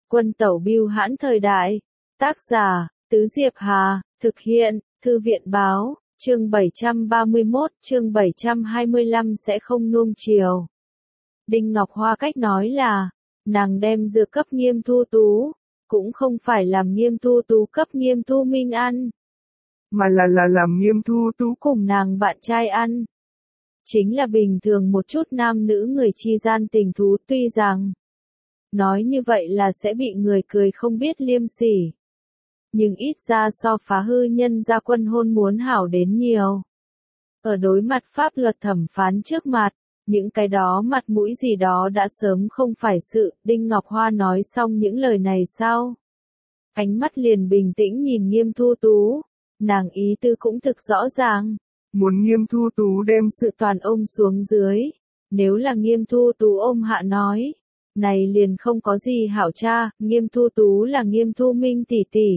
Quân tẩu bưu hãn thời đại. Tác giả, Tứ Diệp Hà, thực hiện, Thư viện báo, chương 731, chương 725 sẽ không nuông chiều. Đinh Ngọc Hoa cách nói là, nàng đem dược cấp Nghiêm Thu Tú, cũng không phải làm Nghiêm Thu Tú cấp Nghiêm Thu Minh ăn, mà là làm Nghiêm Thu Tú cùng nàng bạn trai ăn. Chính là bình thường một chút nam nữ người chi gian tình thú, tuy rằng nói như vậy là sẽ bị người cười không biết liêm sỉ. Nhưng ít ra so Phá Hư nhân gia Quân hôn muốn hảo đến nhiều. Ở đối mặt pháp luật thẩm phán trước mặt, những cái đó mặt mũi gì đó đã sớm không phải sự. Đinh Ngọc Hoa nói xong những lời này sau, ánh mắt liền bình tĩnh nhìn Nghiêm Thu Tú, nàng ý tư cũng thực rõ ràng. Muốn Nghiêm Thu Tú đem sự toàn ôm xuống dưới. Nếu là Nghiêm Thu Tú ôm hạ nói, này liền không có gì hảo cha. Nghiêm Thu Tú là Nghiêm Thu Minh tỷ tỷ.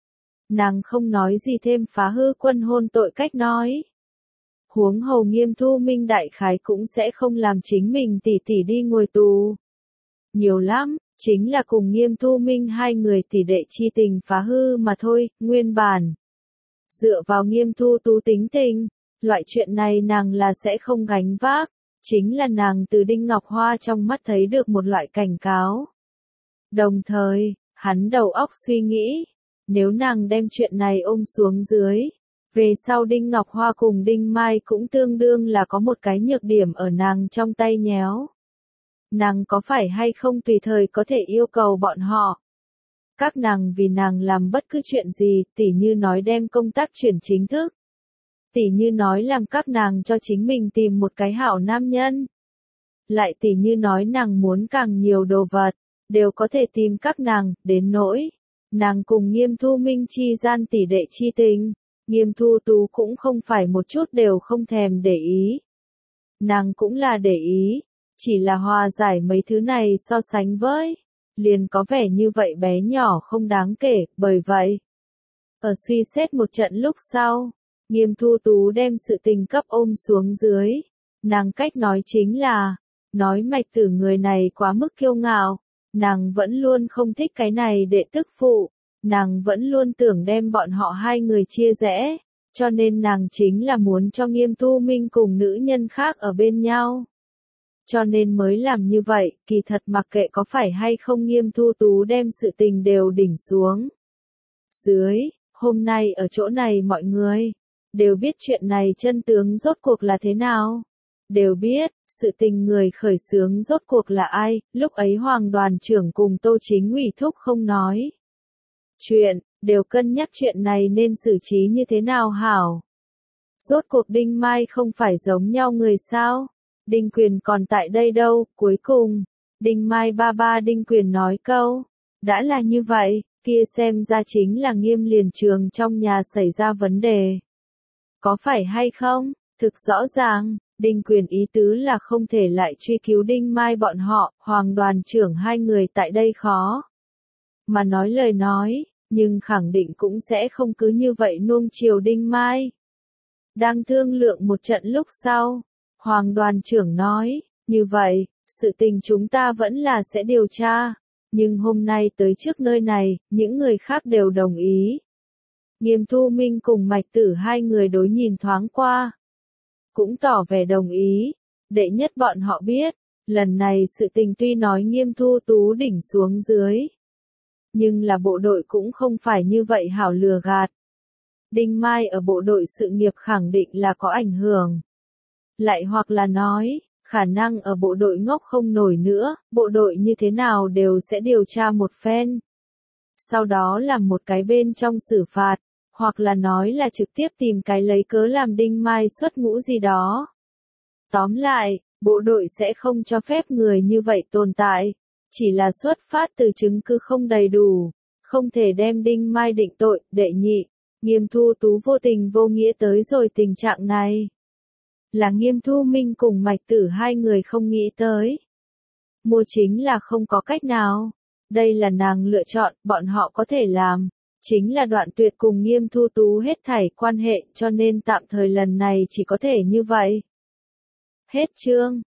Nàng không nói gì thêm Phá Hư Quân hôn tội cách nói. Huống hồ Nghiêm Thu Minh đại khái cũng sẽ không làm chính mình tỷ tỷ đi ngồi tù. Nhiều lắm, chính là cùng Nghiêm Thu Minh hai người tỷ đệ chi tình phá hư mà thôi. Nguyên bản, dựa vào Nghiêm Thu Tú tính tình, loại chuyện này nàng là sẽ không gánh vác. Chính là nàng từ Đinh Ngọc Hoa trong mắt thấy được một loại cảnh cáo. Đồng thời, hắn đầu óc suy nghĩ, nếu nàng đem chuyện này ôm xuống dưới, về sau Đinh Ngọc Hoa cùng Đinh Mai cũng tương đương là có một cái nhược điểm ở nàng trong tay nhéo. Nàng có phải hay không tùy thời có thể yêu cầu bọn họ. Các nàng vì nàng làm bất cứ chuyện gì, tỉ như nói đem công tác chuyển chính thức. Tỉ như nói làm các nàng cho chính mình tìm một cái hảo nam nhân. Lại tỉ như nói nàng muốn càng nhiều đồ vật, đều có thể tìm các nàng. Đến nỗi nàng cùng Nghiêm Thu Minh chi gian tỷ đệ chi tình, Nghiêm Thu Tú cũng không phải một chút đều không thèm để ý. Nàng cũng là để ý, chỉ là hòa giải mấy thứ này so sánh với, liền có vẻ như vậy bé nhỏ không đáng kể. Bởi vậy, ở suy xét một trận lúc sau, Nghiêm Thu Tú đem sự tình cấp ôm xuống dưới. Nàng cách nói chính là, nói Mạch Tử người này quá mức kiêu ngạo, nàng vẫn luôn không thích cái này đệ tức phụ, nàng vẫn luôn tưởng đem bọn họ hai người chia rẽ, cho nên nàng chính là muốn cho Nghiêm Thu Minh cùng nữ nhân khác ở bên nhau. Cho nên mới làm như vậy. Kỳ thật mặc kệ có phải hay không Nghiêm Thu Tú đem sự tình đều đỉnh xuống dưới, hôm nay ở chỗ này mọi người đều biết chuyện này chân tướng rốt cuộc là thế nào. Đều biết, sự tình người khởi xướng rốt cuộc là ai. Lúc ấy Hoàng đoàn trưởng cùng Tô Chính ủy thúc không nói chuyện, đều cân nhắc chuyện này nên xử trí như thế nào hảo. Rốt cuộc Đinh Mai không phải giống nhau người sao? Đinh Quyền còn tại đây đâu. Cuối cùng, Đinh Mai ba Đinh Quyền nói câu, đã là như vậy, kia xem ra chính là Nghiêm liền trường trong nhà xảy ra vấn đề. Có phải hay không? Thực rõ ràng, Đinh Quyền ý tứ là không thể lại truy cứu Đinh Mai bọn họ. Hoàng đoàn trưởng hai người tại đây khó mà nói lời nói, nhưng khẳng định cũng sẽ không cứ như vậy nuông chiều Đinh Mai. Đang thương lượng một trận lúc sau, Hoàng đoàn trưởng nói, như vậy, sự tình chúng ta vẫn là sẽ điều tra, nhưng hôm nay tới trước nơi này, những người khác đều đồng ý. Nghiêm Thu Minh cùng Mạch Tử hai người đối nhìn thoáng qua, cũng tỏ vẻ đồng ý. Đệ nhất bọn họ biết, lần này sự tình tuy nói Nghiêm Thu Tú đỉnh xuống dưới, nhưng là bộ đội cũng không phải như vậy hảo lừa gạt. Đinh Mai ở bộ đội sự nghiệp khẳng định là có ảnh hưởng. Lại hoặc là nói, khả năng ở bộ đội ngốc không nổi nữa, bộ đội như thế nào đều sẽ điều tra một phen. Sau đó làm một cái bên trong xử phạt, hoặc là nói là trực tiếp tìm cái lấy cớ làm Đinh Mai xuất ngũ gì đó. Tóm lại, bộ đội sẽ không cho phép người như vậy tồn tại, chỉ là xuất phát từ chứng cứ không đầy đủ, không thể đem Đinh Mai định tội. Đệ nhị, Nghiêm Thu Tú vô tình vô nghĩa tới rồi tình trạng này, là Nghiêm Thu Minh cùng Mạch Tử hai người không nghĩ tới. Mua chính là không có cách nào, đây là nàng lựa chọn. Bọn họ có thể làm, chính là đoạn tuyệt cùng Nghiêm Thu Tú hết thảy quan hệ, cho nên tạm thời lần này chỉ có thể như vậy. Hết chương.